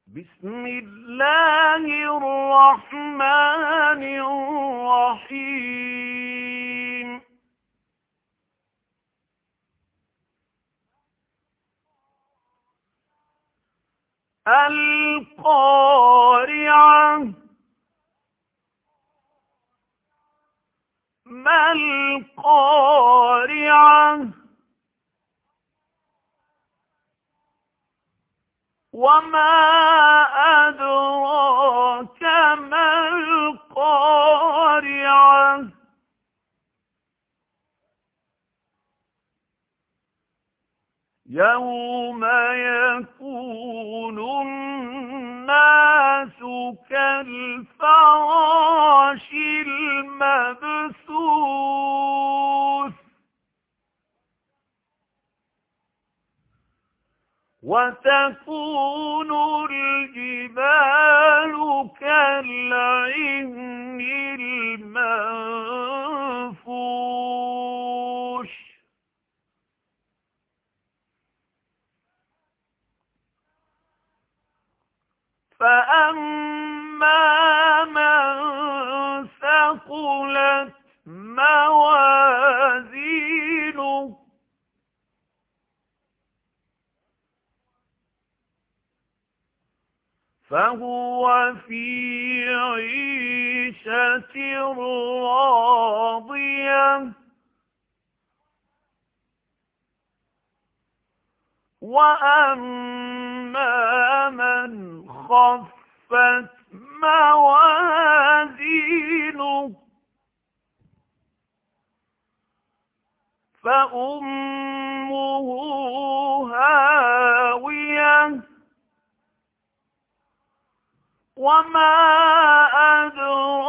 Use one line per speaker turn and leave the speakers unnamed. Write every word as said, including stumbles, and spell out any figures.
بسم الله الرحمن الرحيم القارعة ما القارعة وما أدراك ما القارعة يوم يكون الناس كالفراش المبثوث وتكون الجبال كالعهن المنفوش فأما من ثقلت موازينه فهو في عيشة راضية وأما من خفت موازينه فأمه هاوية وما أدراك